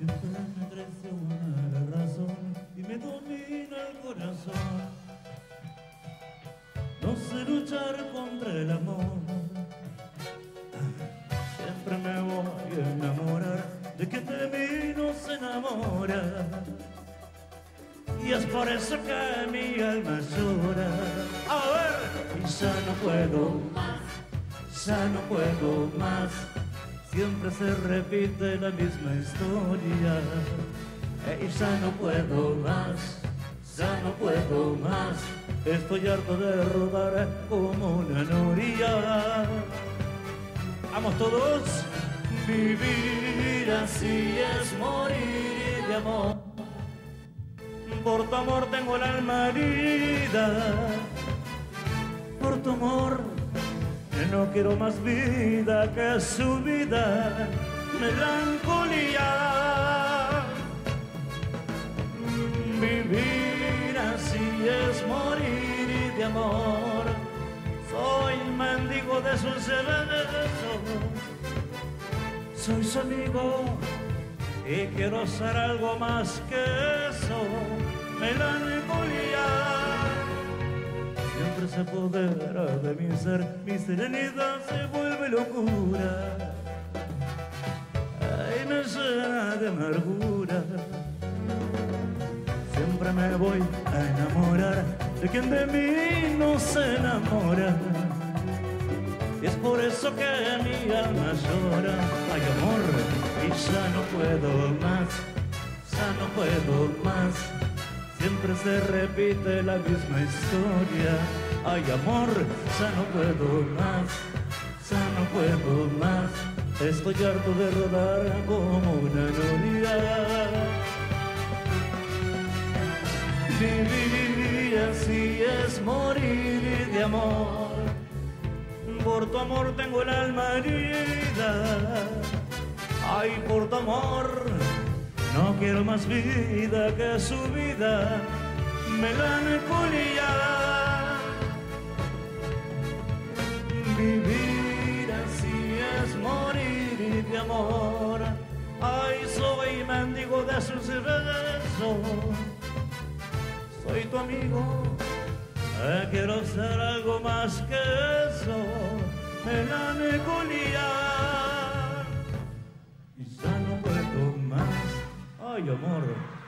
Siempre me traiciona la razón y me domina el corazón. No sé luchar contra el amor. Siempre me voy a enamorar de que de mí no se enamora. Y es por eso que mi alma llora. A ver, y ya no puedo más, ya no puedo más. Siempre se repite la misma historia. Y ya no puedo más, ya no puedo más. Estoy harto de rodar como una noria. Vamos todos. Vivir así es morir de amor. Por tu amor tengo el alma herida. Por tu amor no quiero más vida que su vida. Melancolía. Vivir así es morir de amor. Soy mendigo de sus besos. Soy su amigo y quiero ser algo más que eso. Melancolía. Siempre se apodera de mi ser, mi serenidad se vuelve locura. Ay, me llena de amargura. Siempre me voy a enamorar de quien de mí no se enamora. Y es por eso que mi alma llora. Ay, amor, y ya no puedo más, ya no puedo más. Siempre se repite la misma historia. Ay, amor, ya no puedo más, ya no puedo más. Estoy harto de rodar como una noria. Vivir así es morir de amor. Por tu amor tengo el alma herida. Ay, por tu amor no quiero más vida que su vida. Melancolía. Vivir así es morir de amor. Ay, soy mendigo de sus besos. Soy tu amigo, quiero ser algo más que eso. Melancolía. Y ya no puedo más. Ay, amor.